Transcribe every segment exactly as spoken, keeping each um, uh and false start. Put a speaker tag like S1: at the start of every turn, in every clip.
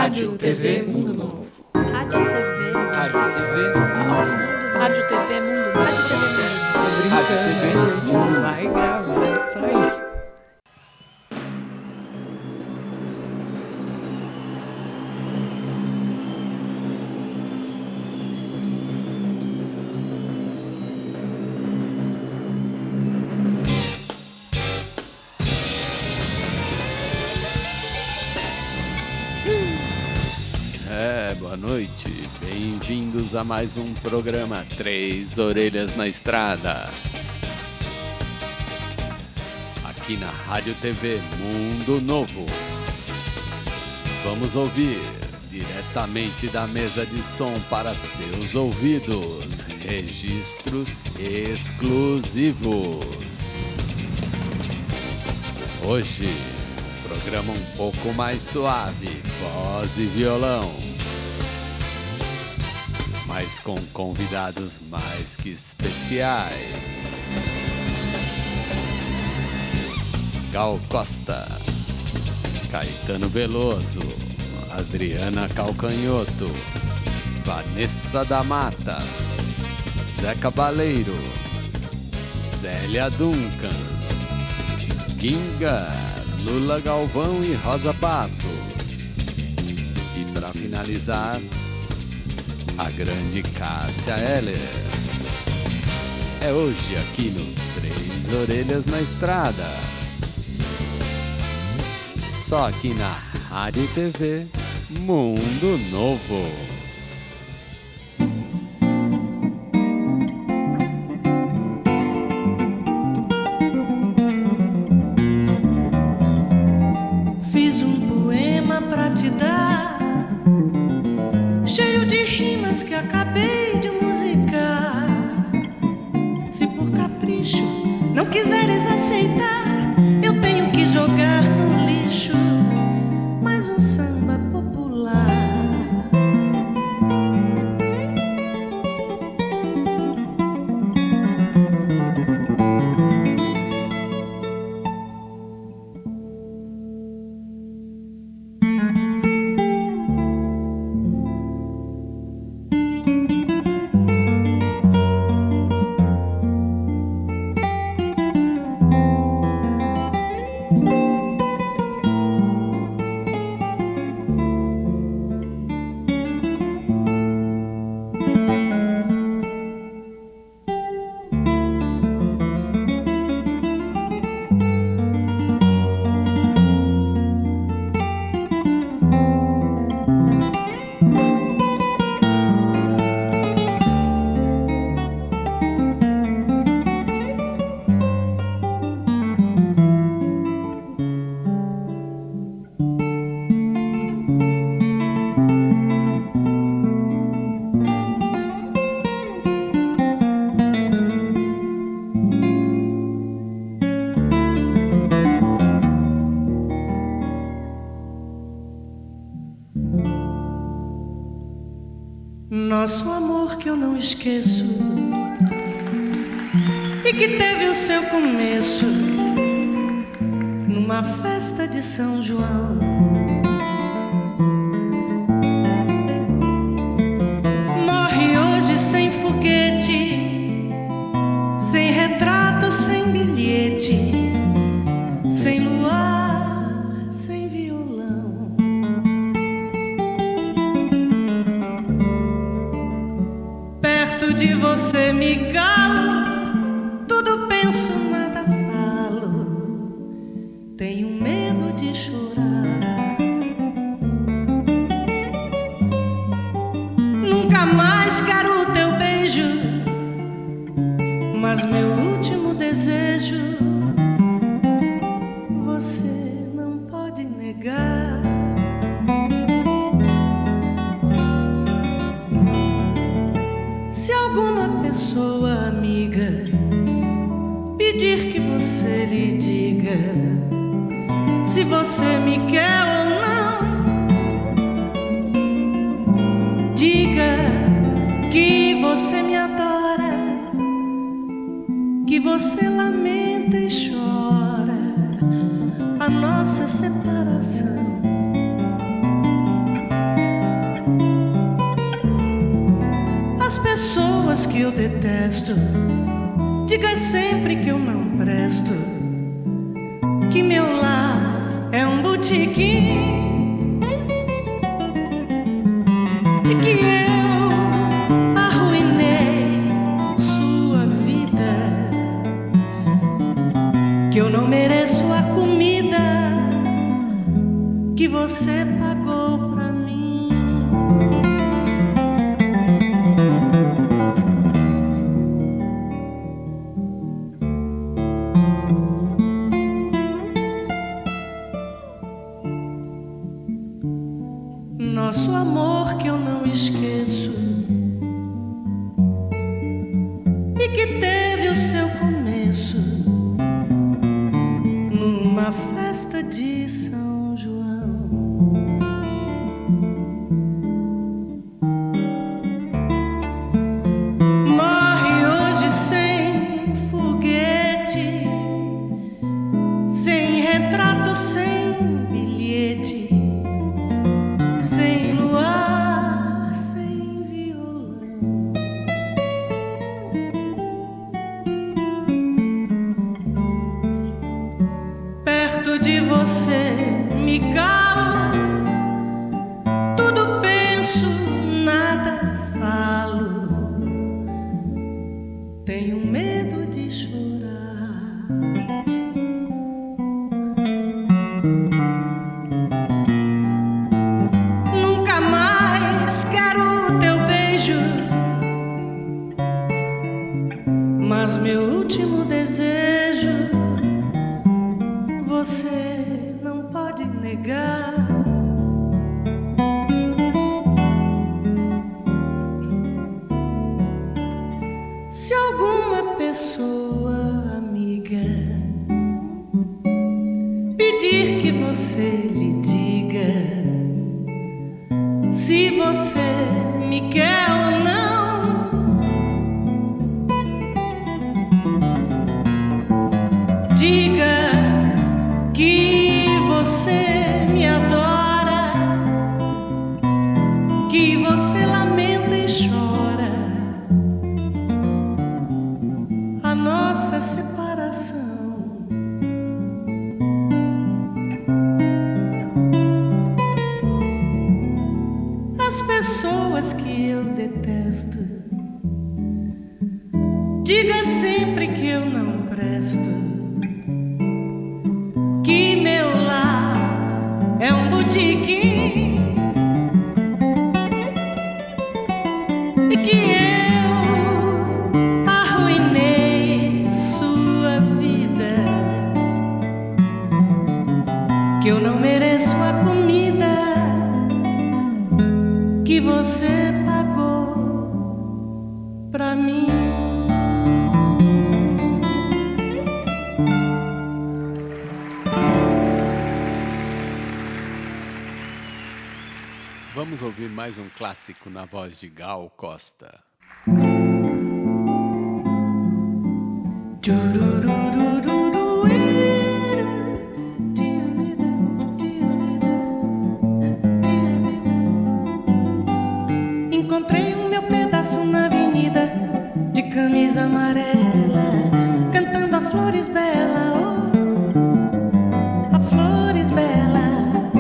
S1: Rádio T V Mundo Novo.
S2: Rádio T V.
S1: Rádio T V Mundo Novo.
S2: Rádio T V Mundo Novo. Rádio T V Mundo Novo.
S1: Rádio T V, gente, não vai gravar isso aí.
S3: Boa noite, bem-vindos a mais um programa Três Orelhas na Estrada. Aqui na Rádio T V Mundo Novo. Vamos ouvir diretamente da mesa de som para seus ouvidos registros exclusivos. Hoje, programa um pouco mais suave, voz e violão, mas com convidados mais que especiais. Gal Costa, Caetano Veloso, Adriana Calcanhoto, Vanessa da Mata, Zé Cabaleiro, Zélia Duncan, Ginga, Lula Galvão e Rosa Passos. E para finalizar, a grande Cássia Heller. É hoje aqui no Três Orelhas na Estrada. Só aqui na Rádio T V Mundo Novo.
S4: Fiz um poema pra te dar, cheio de rimas que acabei de musicar. Se por capricho não quiseres aceitar, eu tenho que jogar no lixo mais um samba popular. Nosso amor que eu não esqueço e que teve o seu começo numa festa de São João. Morre hoje sem foguete, sem retrato, sem bilhete, sem luar, sem violão. Perto de você me calo, tudo penso, nada falo. Tenho medo de chorar. Nunca mais quero o teu beijo, mas meu último desejo você não pode negar. Se alguma pessoa amiga pedir que você lhe diga se você me quer ou não, diga que você me adora, que você lamenta e chora a nossa separação. pessoas que eu detesto, diga sempre que eu não presto, que meu lar é um botequim e que eu arruinei sua vida, que eu não mereço a comida que você pagou pra mim. Nosso amor que eu não esqueço e que teve o seu começo numa festa de São João. Morre hoje sem foguete, sem retrato, sem bilhete, sem luar, sem violão. Perto de você me calo, tudo penso, nada falo. Tenho medo de chorar. Nunca mais quero o teu beijo, mas meu último desejo você não pode negar. Se alguma pessoa amiga pedir que você lhe diga se você me quer ou não, diga que você me adora, que você lamenta e chora a nossa separação. As pessoas que eu detesto, diga sempre que eu não presto, que meu lar é um botequim e que eu arruinei sua vida, que eu não mereço a comida que você pagou pra mim.
S3: Vamos ouvir mais um clássico na voz de Gal Costa.
S4: Encontrei o meu pedaço na avenida, de camisa amarela, cantando a flores bela, oh, a flores bela.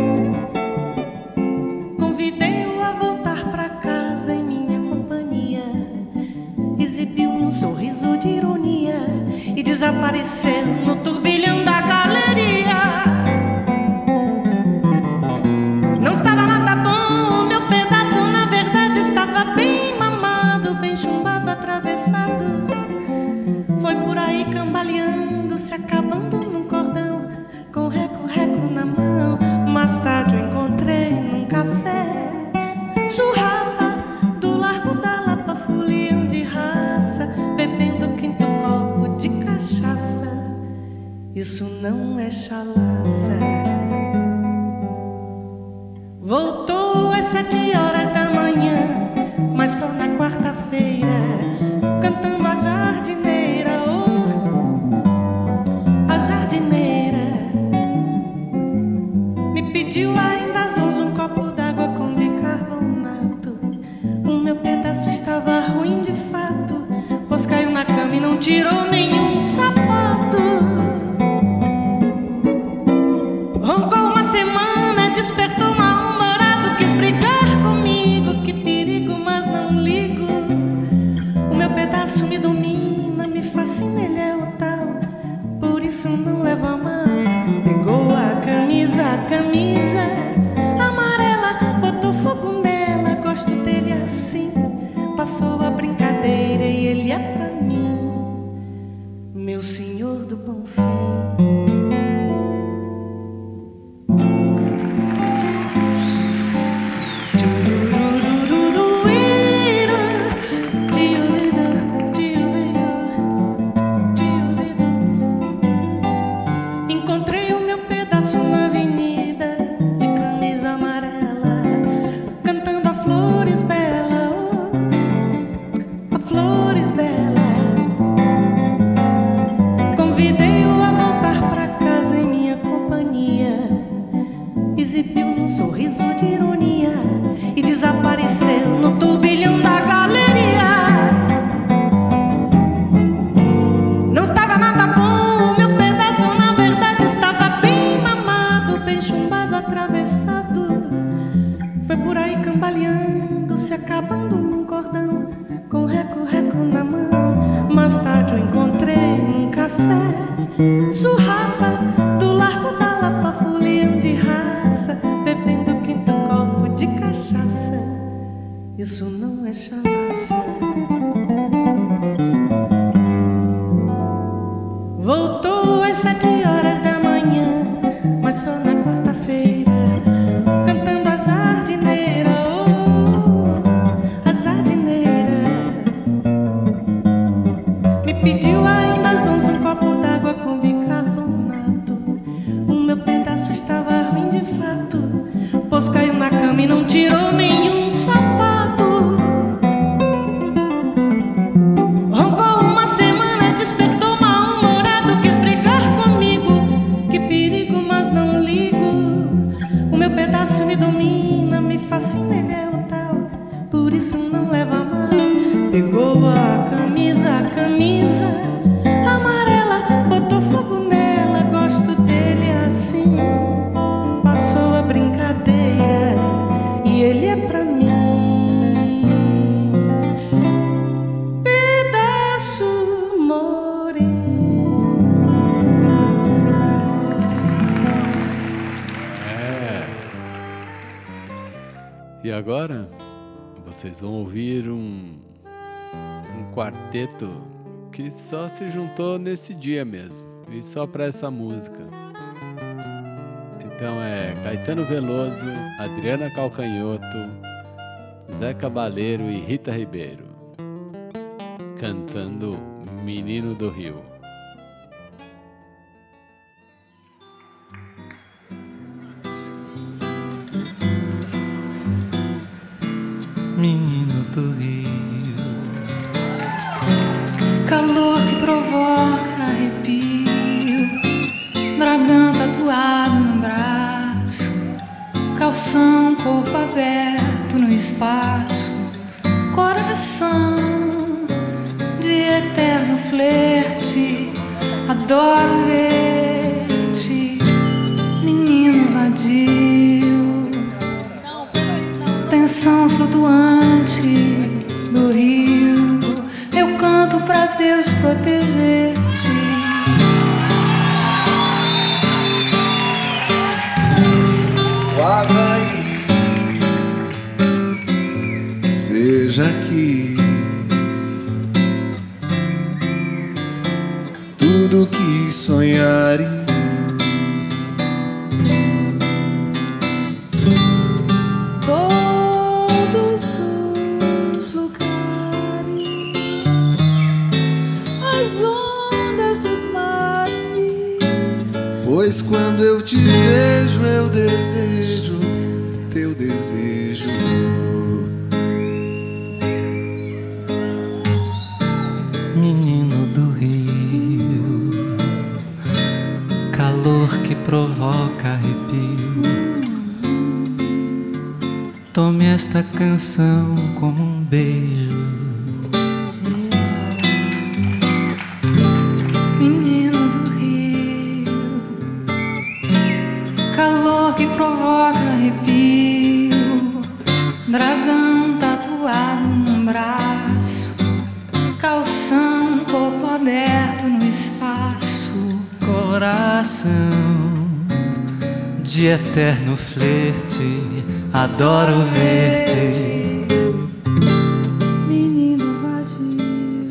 S4: Convidei-o a voltar pra casa em minha companhia, exibiu um sorriso de ironia e desapareceu no turbilhão da galeria. Não estava nada bom, o meu pedaço na verdade estava bem mamado, bem chumbado, atravessado. Foi por aí cambaleando, se acabando num cordão, com reco-reco na mão. Mais tarde eu encontrei num café, surrapa do Largo da Lapa, fulião de raça, bebendo o quinto copo de cachaça. Isso não é chalaça. Voltou às sete horas da manhã, mas só na quarta-feira, cantando a jardineira, oh, a jardineira. Me pediu ainda às onze um copo d'água com bicarbonato. O meu pedaço estava ruim de fato. tirou nenhum sapato. Roncou uma semana, despertou mal-humorado, quis brigar comigo, que perigo, mas não ligo. O meu pedaço me domina, me fascina, ele é o tal, por isso não levo a mal. Pegou a camisa, a camisa amarela, botou fogo nela, gosto dele assim. Passou a brincadeira e ele é pra mim, meu senhor do bom fim. Encontrei o meu pedaço na avenida, de camisa amarela, cantando a flores belas, oh, a flores belas. Convidei-o a voltar pra casa em minha companhia, exibiu num sorriso de ironia e desapareceu no turbilhão da galeria. Não estava nada bom, meu pedaço na verdade estava bem mamado, bem chumbado, atravessado. Foi por aí cambaleando, se acabando num cordão, com reco-reco na mão. Mais tarde eu encontrei num café, surrapa do Largo da Lapa, fulião de raça, bebendo quinto copo de cachaça. Isso não é chalaça. Voltou às sete horas da manhã, mas só na quarta-feira, cantando a jardineira, oh, a jardineira. Me pediu ainda às um copo d'água com bicarbonato. O meu pedaço estava ruim de fato, pois caiu na cama e não tirou nenhum sapato. Roncou uma semana, despertou mal-humorado, quis brigar comigo, que perigo, mas não ligo. O meu pedaço me domina, me fascina, ele é o tal, por isso não leva a mal. Pegou a camisa, a camisa amarela, botou fogo nela, gosto dele assim. Passou a brincadeira e ele é pra mim, pedaço moreno.
S3: É. E agora vocês vão ouvir um, um quarteto que só se juntou nesse dia mesmo, e só para essa música. Então é Caetano Veloso, Adriana Calcanhoto, Zé Cabaleiro e Rita Ribeiro, cantando Menino do Rio.
S5: Menino do Rio,
S6: calor que provoca arrepio, dragão tatuado no braço, calção, corpo aberto no espaço, coração de eterno flerte, adoro ver-te, menino vadio, tensão flutuante do rio, eu canto pra Deus proteger-te.
S1: O Havaí, seja aqui, tudo que sonhares,
S4: Todos os lugares, as ondas dos mares,
S1: pois quando eu te vejo eu desejo teu desejo.
S5: menino do Rio, calor que provoca arrepio. Tome esta canção como um beijo.
S6: dragão tatuado num braço, calção, corpo aberto no espaço,
S5: coração de eterno flerte, adoro ver-te.
S4: Menino vadio,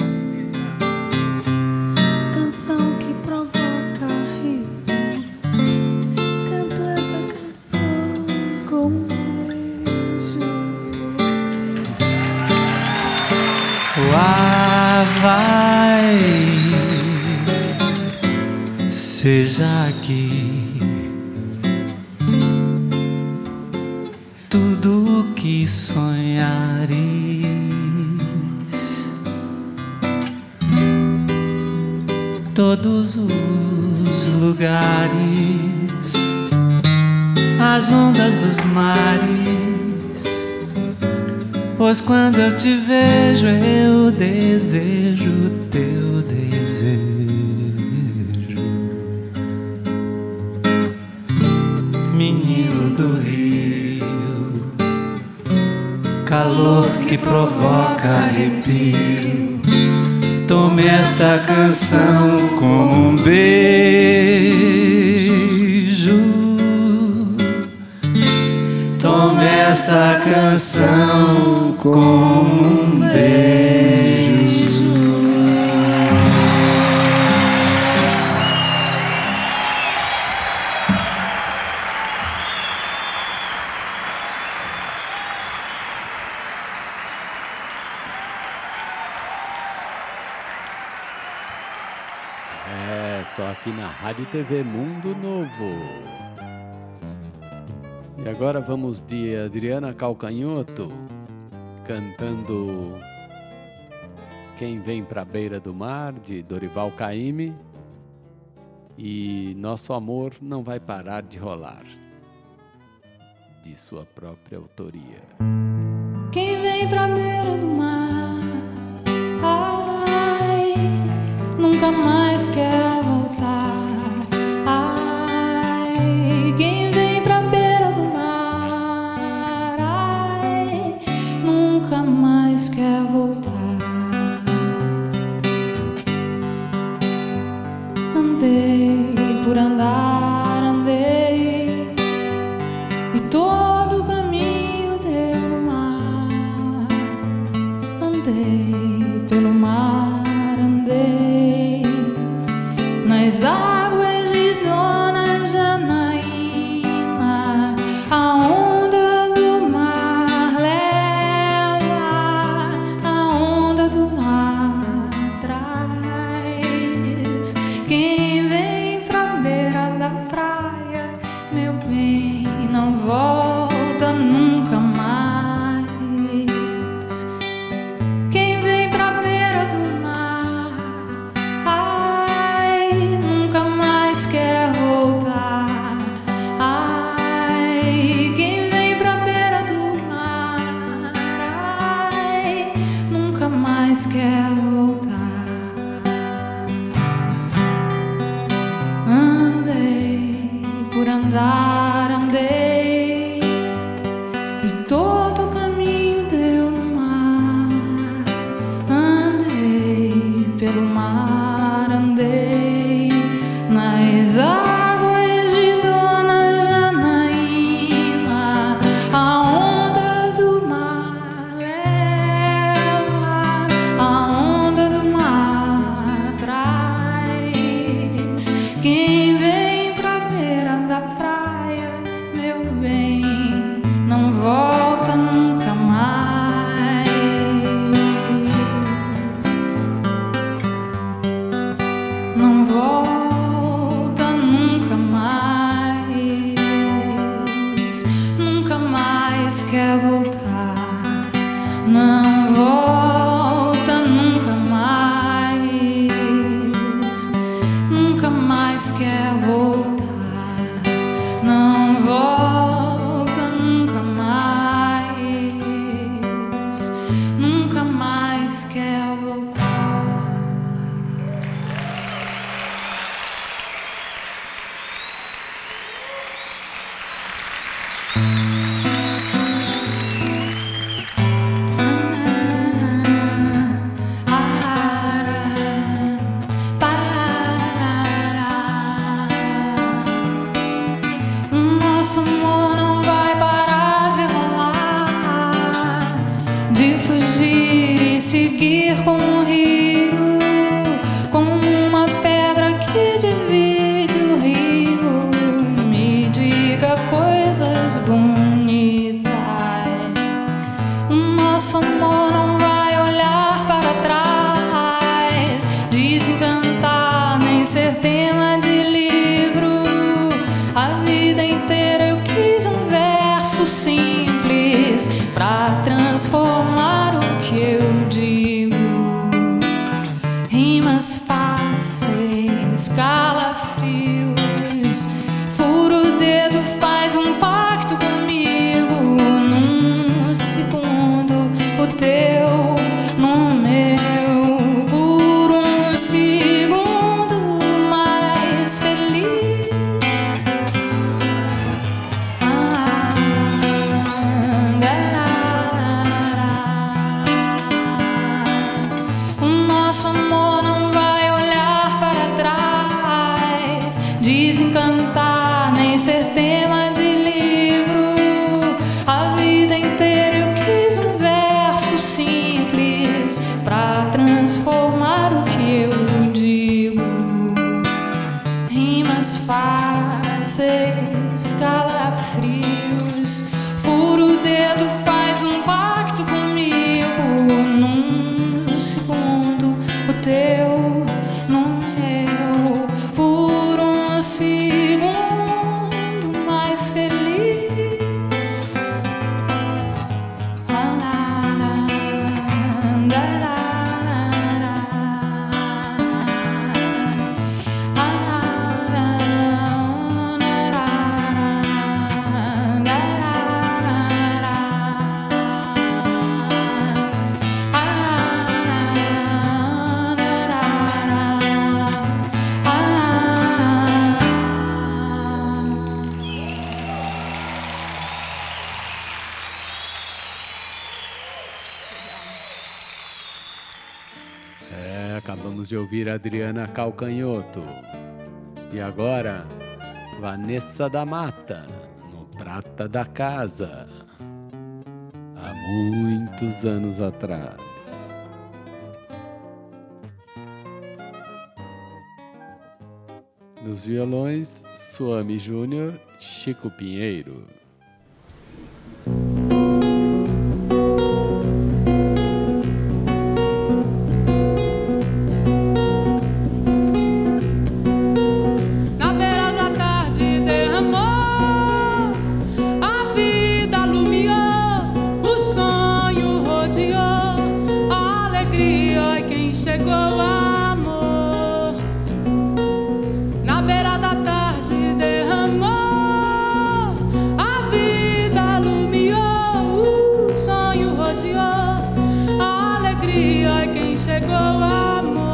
S4: canção que provoca arrepio, canto essa canção com um beijo.
S5: Lá vai, seja aqui tudo o que sonhares, todos os lugares, as ondas dos mares, pois quando eu te vejo eu desejo teu desejo. Menino do Rio, calor que provoca arrepio, tome essa canção como um beijo. Tome essa canção como um beijo.
S3: É, só aqui na Rádio T V Mundo Novo. E agora vamos de Adriana Calcanhoto, cantando Quem Vem Pra Beira do Mar, de Dorival Caymmi, e Nosso Amor Não Vai Parar de Rolar, de sua própria autoria.
S6: Quem vem pra beira do mar, ai, nunca mais quer voltar. Ai, quem vem pra beira do mar, ai, nunca mais quer voltar. Andei por andar, andei, e todo o caminho deu no mar. Andei pelo mar, andei nas águas de Dona Janaína. A onda do mar leva, a onda do mar traz. Quem vem pra beira da praia, meu bem, não volta nunca mais. Quem vem pra beira do mar, ai, nunca mais quer voltar. Ai, quem vem pra beira do mar, ai, nunca mais quer voltar. Andei por andar, andei, e todo o caminho deu no mar. Andei pelo mar, andei nas águas de Dona Janaína. A onda do mar leva, a onda do mar traz. Quem vem pra beira da praia, meu bem, não volta nunca mais. Não volta nunca mais. Nunca mais quer voltar. Não volta nunca mais. Nunca mais quer voltar. Não volta nunca mais. Nunca mais quer voltar. O nosso amor não vai olhar para trás, desencantar, nem ser tema de livro. A vida inteira eu quis um verso simples pra transformar o que eu digo. Rimas fáceis, calafrios, furo o dedo, faz um pacto comigo. Num segundo, o teu no meu, por um segundo mais feliz. Ah, o nosso amor não vai olhar para trás, desencantar, nem ser tema de livro. A vida inteira eu quis um verso simples pra transformar o que eu digo. Rimas fáceis, calafrios, furo o dedo, faz um pacto comigo. Num segundo, o teu no meu, por um segundo mais feliz. Ah, na, na, da, da, na, na. Ah, na, na, na, na, da, da, na, na. Ah, na, na, na, ah.
S3: É, acabamos de ouvir Adriana Calcanhoto. E agora, Vanessa da Mata, no Prata da Casa. Há muitos anos atrás. Nos violões, Suami Júnior, Chico Pinheiro.
S4: Na beira da tarde derramou, a vida alumiou, o sonho rodeou, a alegria é quem chegou, amor. Na beira da tarde derramou, a vida alumiou, o sonho rodeou, a alegria é quem chegou, amor.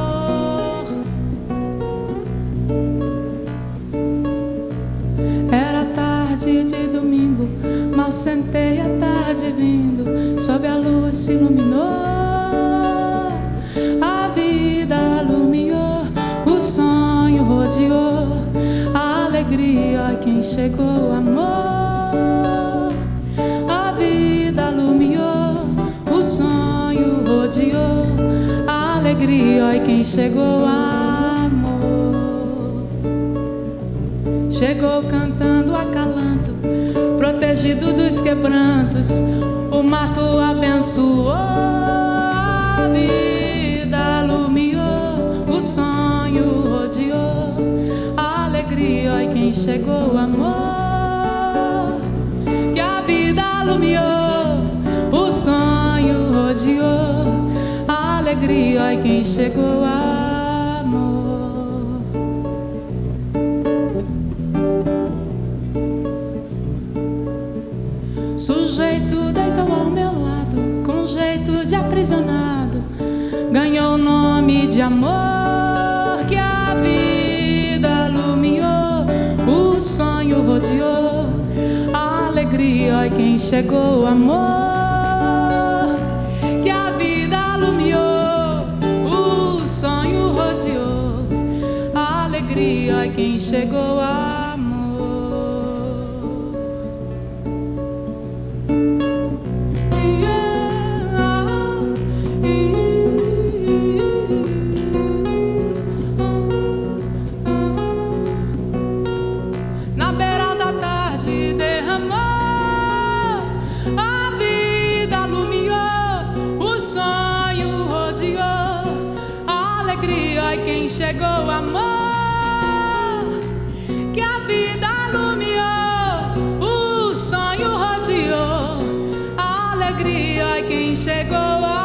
S4: Era tarde de domingo, mal sentei a tarde vindo, sob a luz se iluminou, a vida alumiou, o sonho rodeou, a alegria é quem chegou, amor. A vida alumiou, o sonho rodeou, a alegria é quem chegou, amor. Chegou cantando acalanto, protegido dos quebrantos, o mato abençoou, a vida alumiou, o sonho rodeou, a alegria é quem chegou, amor. Que a vida alumiou, o sonho rodeou, a alegria é quem chegou, amor. Sujeito deitou ao meu lado, com jeito de aprisionado, ganhou o nome de amor. Que a vida alumiou, o sonho rodeou, a alegria é quem chegou, amor. Que a vida alumiou, o sonho rodeou, a alegria é quem chegou, amor. Na beira da tarde derramou, a vida alumiou, ai quem chegou o amor, que a vida alumiou, o sonho rodeou, a alegria, ai quem chegou o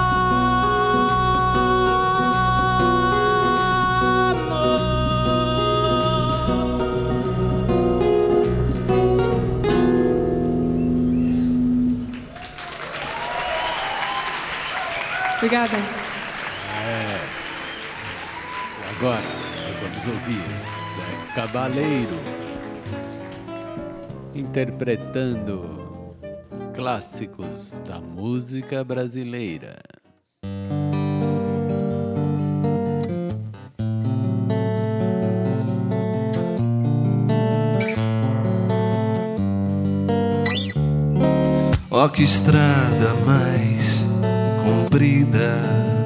S4: Obrigada.
S3: É. E agora nós vamos ouvir Zé Cabaleiro interpretando clássicos da música brasileira.
S5: Ó que estrada mais comprida,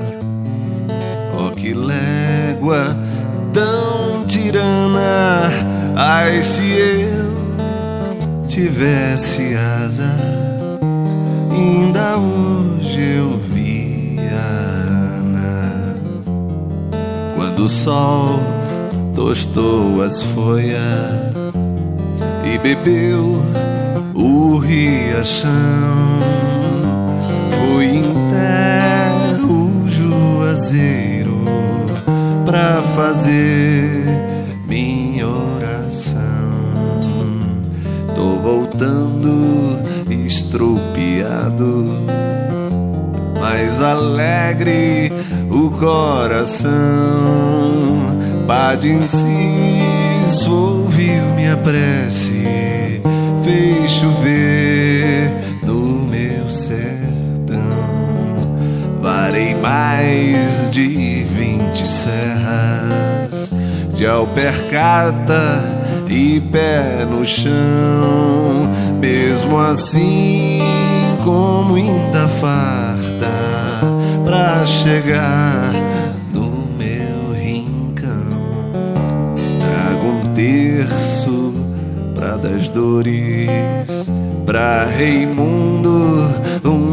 S5: ó que légua tão tirana. Ai, se eu tivesse asa, ainda hoje eu via Ana, quando o sol tostou as folhas e bebeu o riachão. Fui em terra o juazeiro pra fazer minha oração. Tô voltando estrupiado, mas alegre o coração. Padre Inciso ouviu minha prece, fez chover no meu sertão. Varei mais de vinte serras, de alpercata e pé no chão. Mesmo assim, como ainda farta pra chegar no meu rincão. Trago um terço pra das dores, pra Raimundo um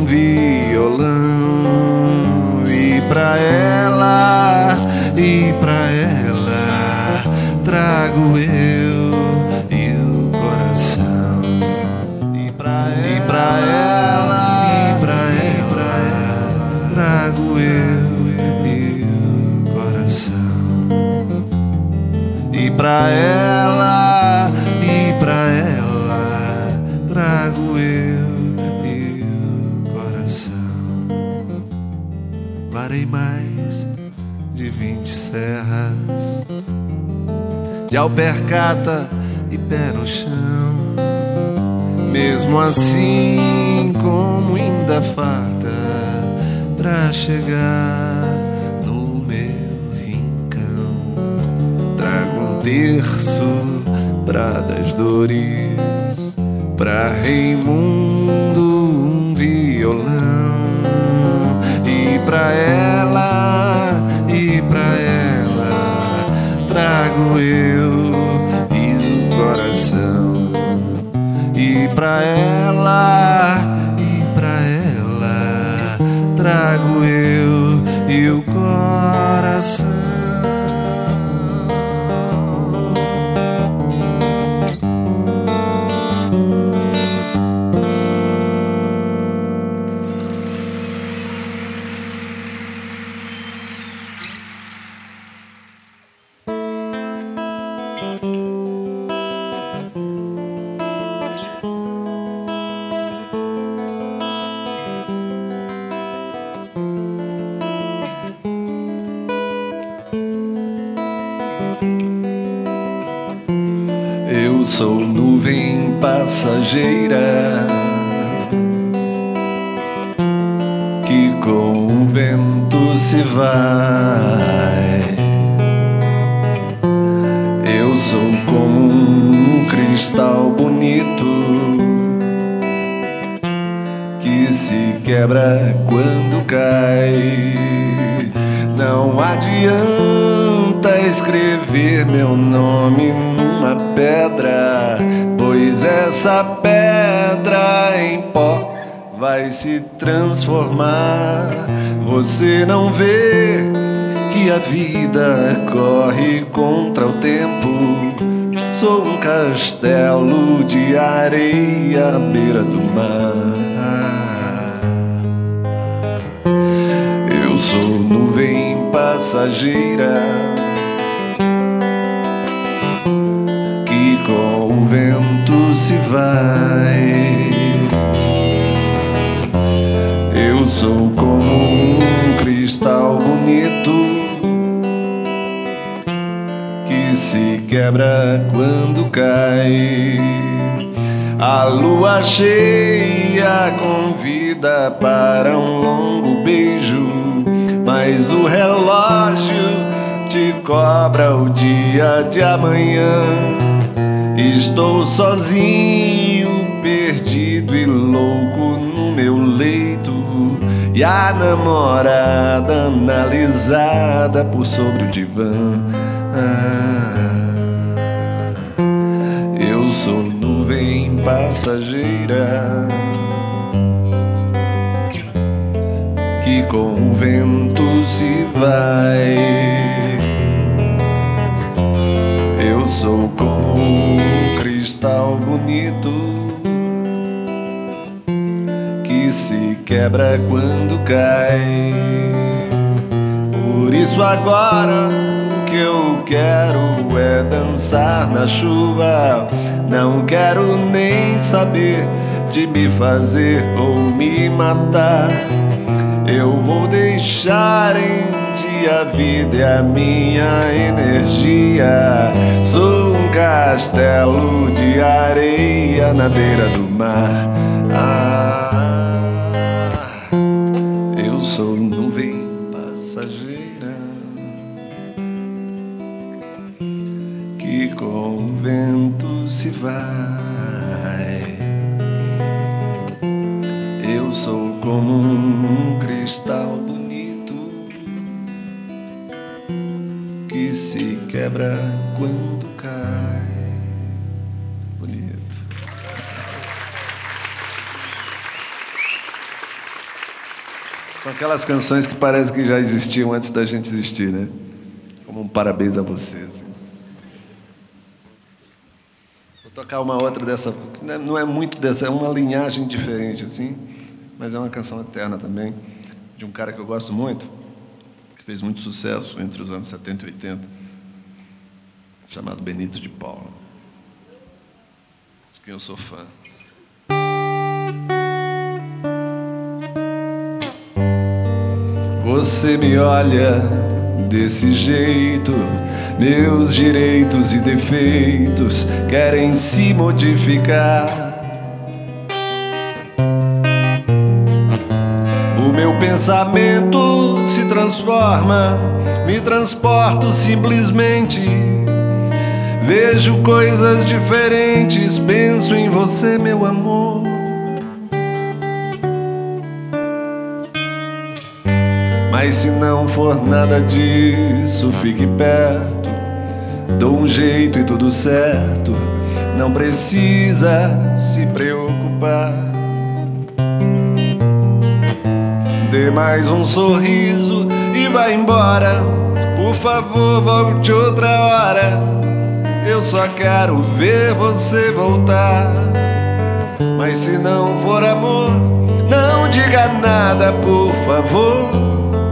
S5: violão, e pra ela, e pra ela trago eu e o coração. E pra ela, e pra ela, e pra ela trago eu e o coração. E pra ela, e pra ela trago eu e o coração. Varei mais de vinte serras, de alpercata e pé no chão. Mesmo assim, como ainda falta pra chegar no meu rincão. Trago um terço pra das dores, pra Raimundo um violão, e pra ela, e pra ela trago eu e o coração. E pra ela, e pra ela trago eu e o coração. Eu sou nuvem passageira que com o vento se vai. Eu sou como um cristal bonito que se quebra quando cai. Não adianta escrever meu nome numa pedra, pois essa pedra em pó vai se transformar. Você não vê que a vida corre contra o tempo. Sou um castelo de areia à beira do mar. Eu sou nuvem passageira que com o vento se vai. Eu sou como um cristal bonito que se quebra quando cai. A lua cheia convida para um longo beijo, mas o relógio te cobra o dia de amanhã. Estou sozinho, perdido e louco no meu leito, e a namorada analisada por sobre o divã. Ah, eu sou nuvem passageira que com o vento se vai. Eu sou como um cristal bonito que se quebra quando cai. Por isso agora o que eu quero é dançar na chuva. Não quero nem saber de me fazer ou me matar. Eu vou deixar em ti a vida e a minha energia. Sou um castelo de areia na beira do mar. Ah, eu sou nuvem passageira que com o vento se vai. Eu sou como um cristal bonito que se quebra quando cai. Bonito. São aquelas canções que parece que já existiam antes da gente existir, né? Como um parabéns a você, assim. Vou tocar uma outra dessa, não é muito dessa, é uma linhagem diferente, assim, mas é uma canção eterna também, de um cara que eu gosto muito, que fez muito sucesso entre os anos setenta e oitenta, chamado Benito de Paula, de quem eu sou fã. Você me olha desse jeito, meus direitos e defeitos querem se modificar. O meu pensamento se transforma, me transporto simplesmente. Vejo coisas diferentes, penso em você, meu amor. Mas se não for nada disso, fique perto. Dou um jeito e tudo certo, não precisa se preocupar. Dê mais um sorriso e vá embora. Por favor, volte outra hora. Eu só quero ver você voltar. Mas se não for amor, não diga nada, por favor.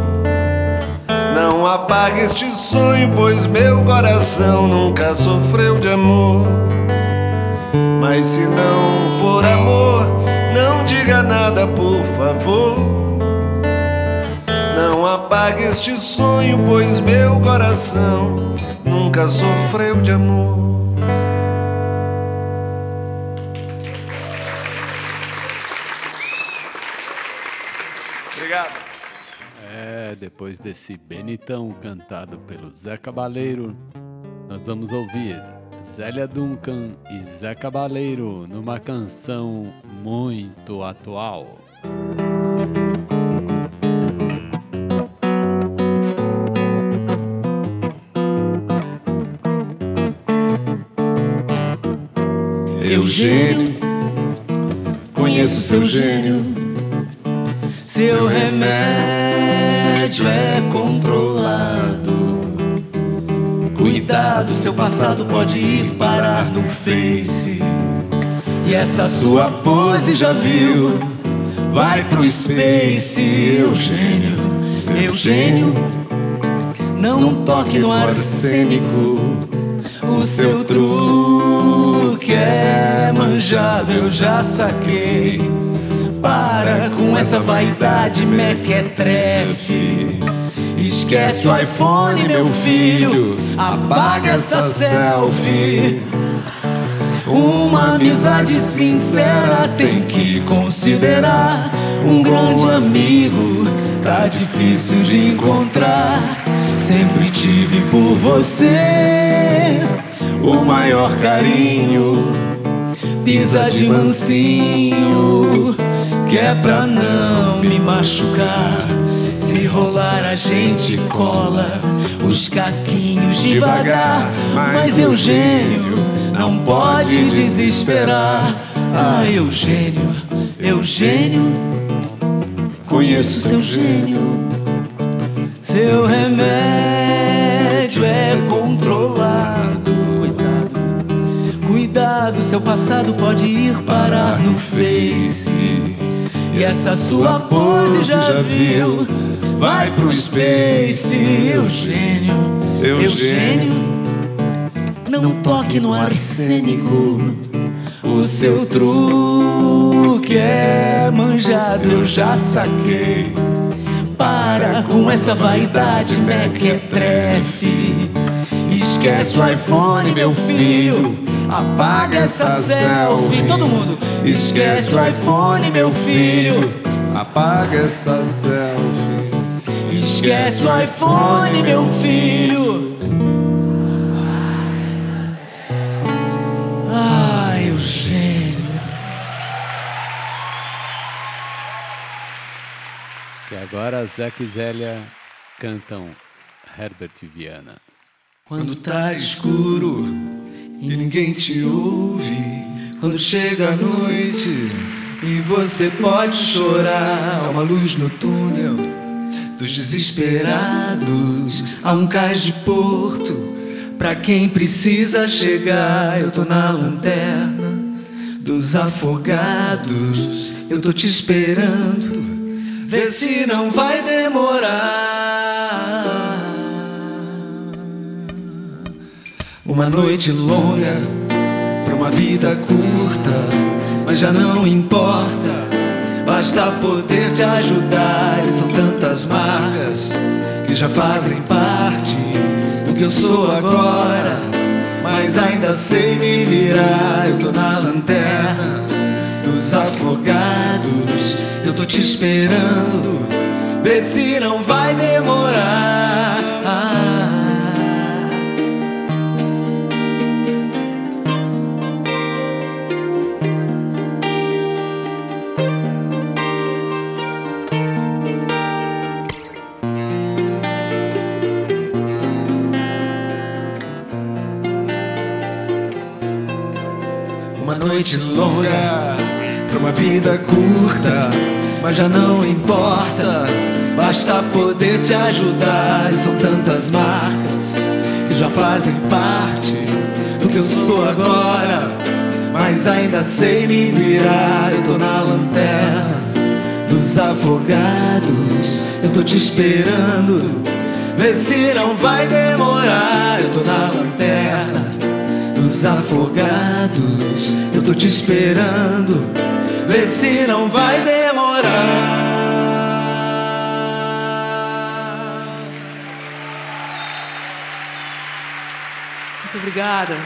S5: Não apague este sonho, pois meu coração nunca sofreu de amor. Mas se não for amor, não diga nada, por favor. Não apague este sonho, pois meu coração nunca sofreu de amor. Obrigado.
S3: É, depois desse Benitão cantado pelo Zé Cabaleiro, nós vamos ouvir Zélia Duncan e Zé Cabaleiro numa canção muito atual.
S5: Eugênio, conheço seu gênio. Seu remédio é controlado.
S7: Cuidado, seu passado pode ir parar no Face. E essa sua pose já viu, vai pro Space. Eugênio, Eugênio, não toque no arsênico. O seu truque é manjado, eu já saquei. Para com essa vaidade mequetrefe. Esquece o iPhone, meu filho, apaga essa selfie. Uma amizade sincera tem que considerar. Um grande amigo tá difícil de encontrar. Sempre tive por você o maior carinho. Pisa de mansinho, que é pra não me machucar. Se rolar a gente cola os caquinhos devagar. Mas Eugênio não pode desesperar. Ah, Eugênio, Eugênio, conheço seu gênio. Seu remédio é controlado. Coitado, cuidado, seu passado pode ir parar no Face. E essa sua pose já viu, vai pro Space. Eugênio, Eugênio, não toque no arsênico. O seu truque é manjado, eu já saquei. Para com essa vaidade mequetrefe. Esquece o iPhone, meu filho, apaga essa selfie. Todo mundo, esquece o iPhone, meu filho,
S5: apaga essa selfie.
S7: Esquece o iPhone, meu filho. Ah, Eugênio.
S3: E agora Zeca e Zélia cantam Herbert Viana.
S7: Quando tá escuro e ninguém te ouve, quando chega a noite e você pode chorar, há uma luz no túnel dos desesperados, há um cais de porto pra quem precisa chegar. Eu tô na lanterna dos afogados, eu tô te esperando, vê se não vai demorar. Uma noite longa pra uma vida curta, mas já não importa, basta poder te ajudar. E são tantas marcas que já fazem parte do que eu sou agora, mas ainda sei me virar. Eu tô na lanterna dos afogados, eu tô te esperando, vê se não vai demorar. Uma noite longa pra uma vida curta, mas já não importa, basta poder te ajudar. E são tantas marcas que já fazem parte do que eu sou agora, mas ainda sei me virar. Eu tô na lanterna dos afogados, eu tô te esperando, vê se não vai demorar. Eu tô na lanterna dos afogados, eu tô te esperando, vê se não vai demorar. Muito obrigada.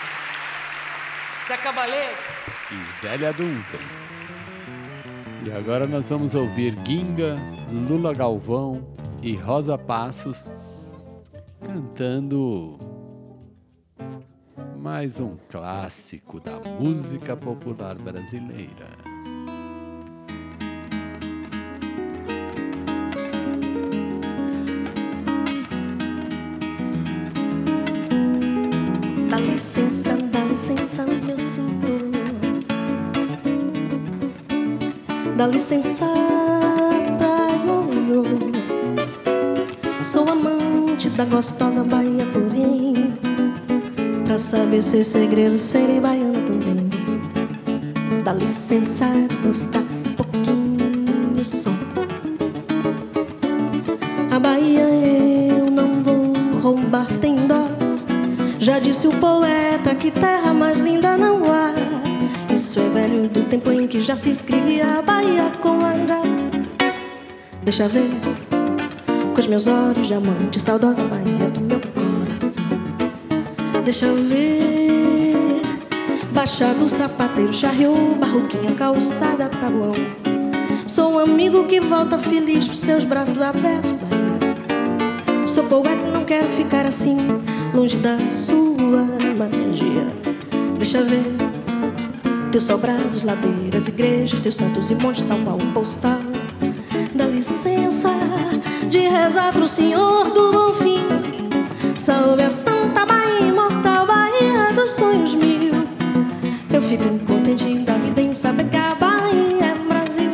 S7: Zé Cabaleiro
S3: E Zélia Duncan. E agora nós vamos ouvir Ginga, Lula Galvão e Rosa Passos cantando mais um clássico da música popular brasileira.
S4: Dá licença, dá licença, meu senhor. Dá licença pra ioiô. Sou amante da gostosa Bahia, porém pra saber se é segredo, serei baiana também. Dá licença de gostar um pouquinho só. A Bahia eu não vou roubar, tem dó. Já disse o poeta que terra mais linda não há. Isso é velho do tempo em que já se escrevia a Bahia com H. Deixa ver, com os meus olhos de amante, saudosa Bahia do meu coração. Deixa eu ver, Baixada do Sapateiro, Charriou, Barroquinha, Calçada, Tabuão. Sou um amigo que volta feliz pros seus braços abertos, Bahia. Sou poeta e não quero ficar assim, longe da sua magia. Deixa ver, teus sobrados, ladeiras, igrejas, teus santos e montes, tal qual o postal. Dá licença de rezar pro Senhor do Bom Fim. Salve a Santa Bahia, imortal Bahia dos sonhos mil. Eu fico contente da vida em saber que a Bahia é Brasil.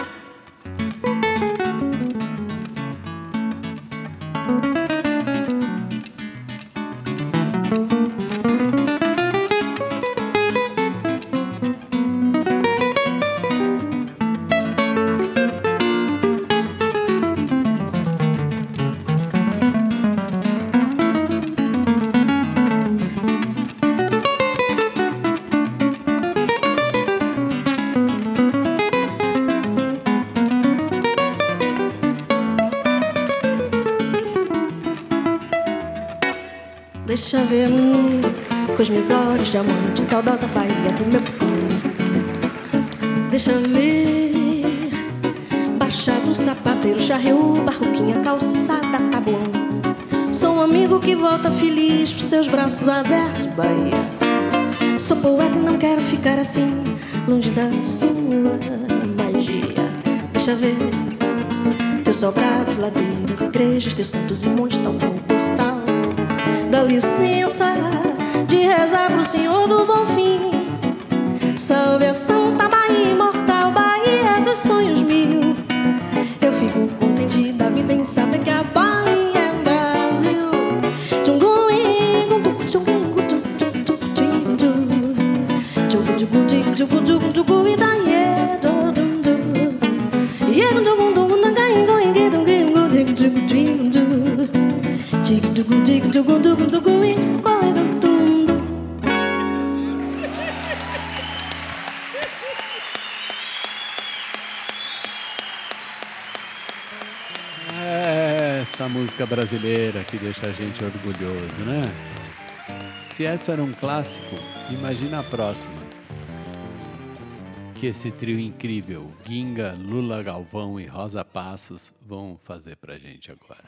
S4: Deixa ver, hum, com os meus olhos de amante, saudosa Bahia do meu coração. Deixa ver, Baixada do Sapateiro, Charriou, Barroquinha, Calçada, Tabuão. Sou um amigo que volta feliz pros seus braços abertos, Bahia. Sou poeta e não quero ficar assim, longe da sua magia. Deixa ver, teus sobrados, ladeiras, igrejas, teus santos e montes, tal qual o postal. Dá licença de rezar pro Senhor do Bom Fim. Salve a Santa Bahia, imortal Bahia dos sonhos mil. Eu fico contente da vida em saber que a Bahia é Brasil.
S3: Essa música brasileira que deixa a gente orgulhoso, né? Se essa era um clássico, imagina a próxima. Que esse trio incrível, Ginga, Lula Galvão e Rosa Passos, vão fazer pra gente agora.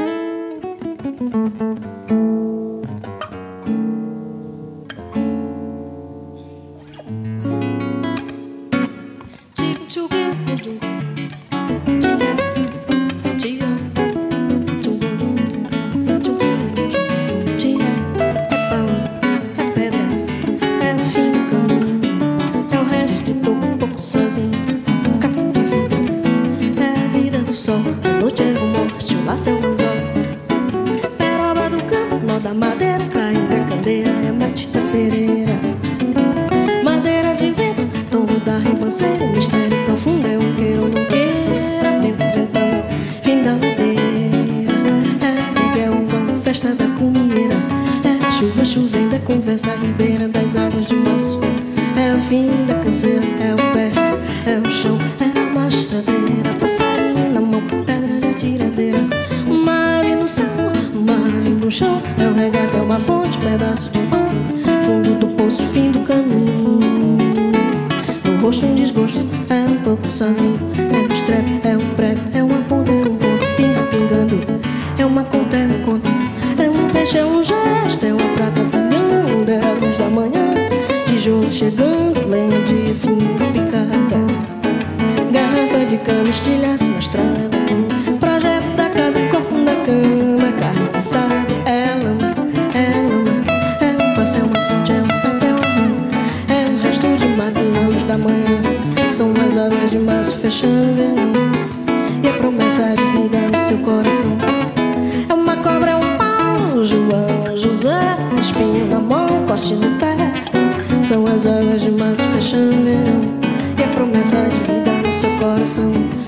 S4: Sol, a noite é o morte, o laço é o anzol. Peroba do campo, nó da madeira, cainga, candeia, é Matita Pereira. Madeira de vento, tombo da ribanceira, mistério profundo é um queira ou não queira. Vento ventando, fim da ladeira. É Miguel Vão, festa da comieira. É chuva chovendo, é conversa ribeira das águas de março. É o fim da canseira, é o pé, é o chão, é uma estradeira. Passarinho na mão, pedra de atiradeira. Uma ave no céu, uma ave no chão. É o regato, é uma fonte, pedaço de pão. Fundo do poço, fim do caminho. No rosto um desgosto, é um pouco sozinho. É um estrepe, é um prego, é uma ponta, é um ponto. Pinga, pingando, é uma conta, é um conto. É um peixe, é um gesto, é uma prata brilhando. É a luz da manhã, tijolo chegando, lenha de fim picada. Garrafa de cana, estilhaço na estrada. Projeto da casa, corpo na cama. Carne assada, é lama, é lama. É um passo, é uma fonte, é um sapo, é um ramo. É um resto de mato na luz da manhã. São as águas de março fechando o verão. E a promessa de vida no seu coração. É uma cobra, é um pau, João, José, espinho na mão. corte no pé. São as águas de março fechando o verão e a promessa de vida no seu coração.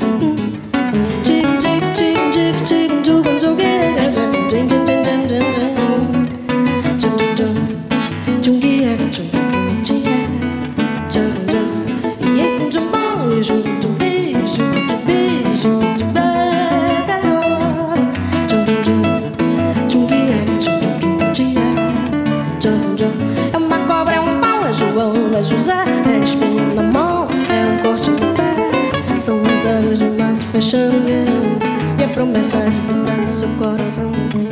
S4: É uma cobra, é um pau, é João, é José, é espinho na mão, é um corte no pé. São as águas de março fechando o verão e a promessa de vida no seu coração.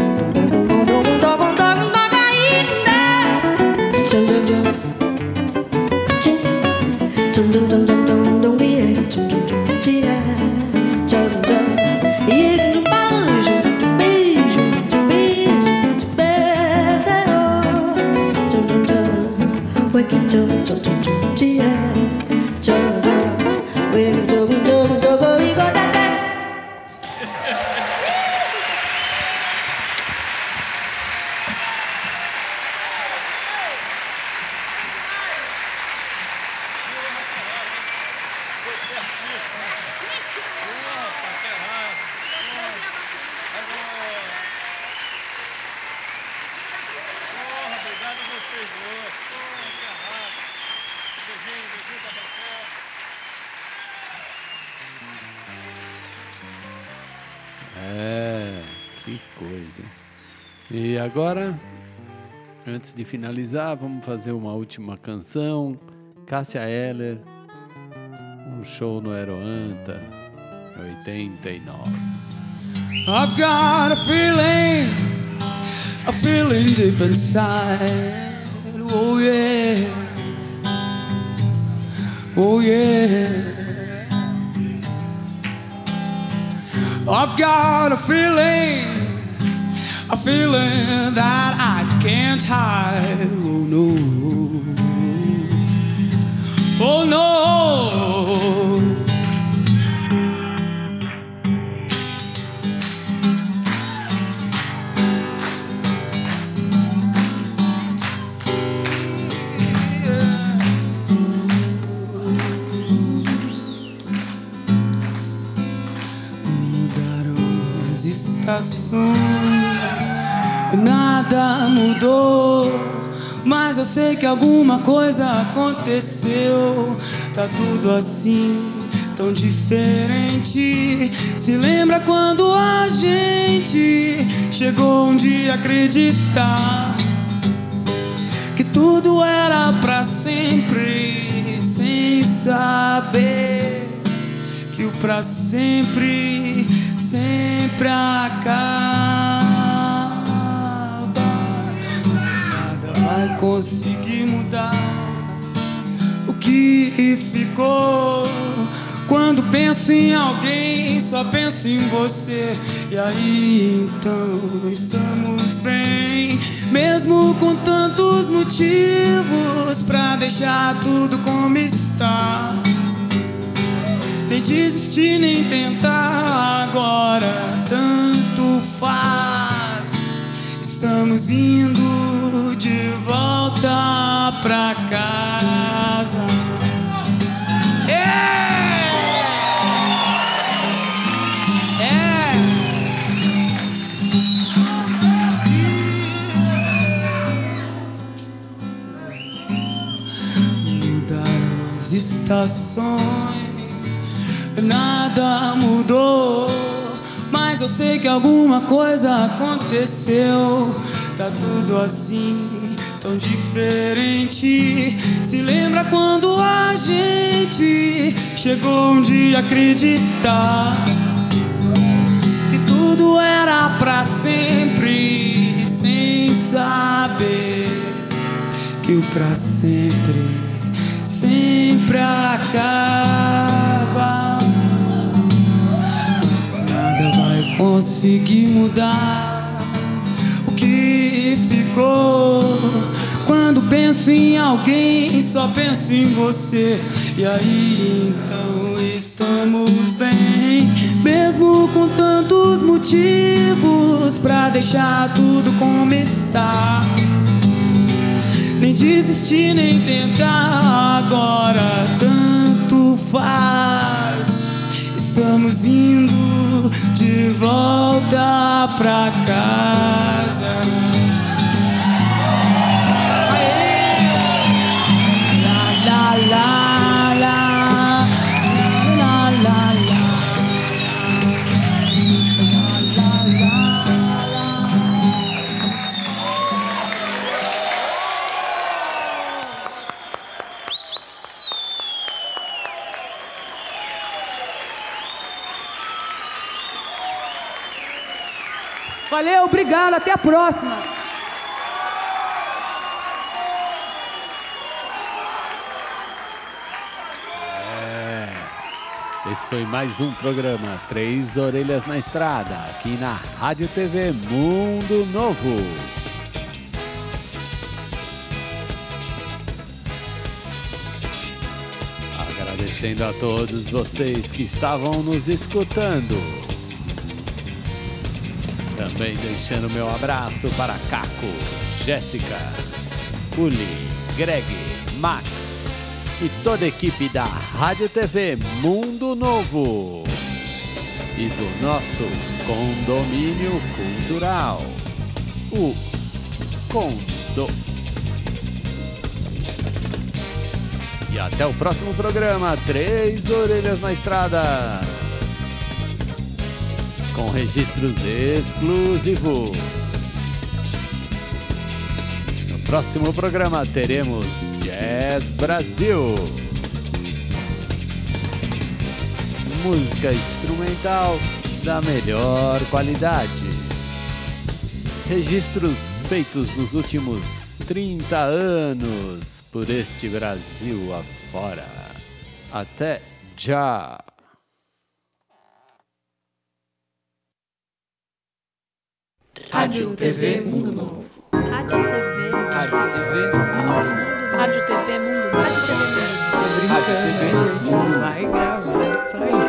S3: É, que coisa. E agora, antes de finalizar, vamos fazer uma última canção. Cássia Eller, um show no Aeroanta, oitenta e nove.
S1: I've got a feeling, a feeling deep inside. Oh yeah, oh yeah. I've got a feeling, a feeling that I can't hide. Oh no, oh no. Estações, nada mudou, mas eu sei que alguma coisa aconteceu. Tá tudo assim, tão diferente. Se lembra quando a gente chegou um dia a acreditar que tudo era pra sempre, sem saber que o pra sempre sempre acaba, mas nada vai conseguir mudar o que ficou. Quando penso em alguém, só penso em você. E aí então estamos bem, mesmo com tantos motivos pra deixar tudo como está. Nem desistir, nem tentar, agora tanto faz. Estamos indo de volta pra casa. É! É! Mudaram as estações, nada mudou, mas eu sei que alguma coisa aconteceu. Tá tudo assim, tão diferente. Se lembra quando a gente chegou um dia a acreditar que tudo era pra sempre, sem saber que o pra sempre sempre acaba. Vai conseguir mudar o que ficou. Quando penso em alguém, só penso em você. E aí então estamos bem, mesmo com tantos motivos pra deixar tudo como está. nem desistir, nem tentar. Agora tanto faz. Estamos indo de volta pra casa. Aê! La la la la, la la la, la la la. Valeu, obrigado, até a próxima.
S3: É, esse foi mais um programa Três Orelhas na Estrada, aqui na Rádio T V Mundo Novo. Agradecendo a todos vocês que estavam nos escutando. Também deixando meu abraço para Caco, Jéssica, Uli, Greg, Max e toda a equipe da Rádio T V Mundo Novo e do nosso condomínio cultural, o Condo. E até o próximo programa, Três Orelhas na Estrada, com registros exclusivos. No próximo programa teremos Jazz Brasil, música instrumental da melhor qualidade, registros feitos nos últimos trinta anos por este Brasil afora. Até já!
S1: Rádio T V Mundo Novo.
S2: Rádio T V.
S1: Rádio T V Mundo Novo.
S2: Rádio T V Mundo. Rádio T V Mundo.
S1: Rádio T V Mundo Novo. Vai gravar isso aí.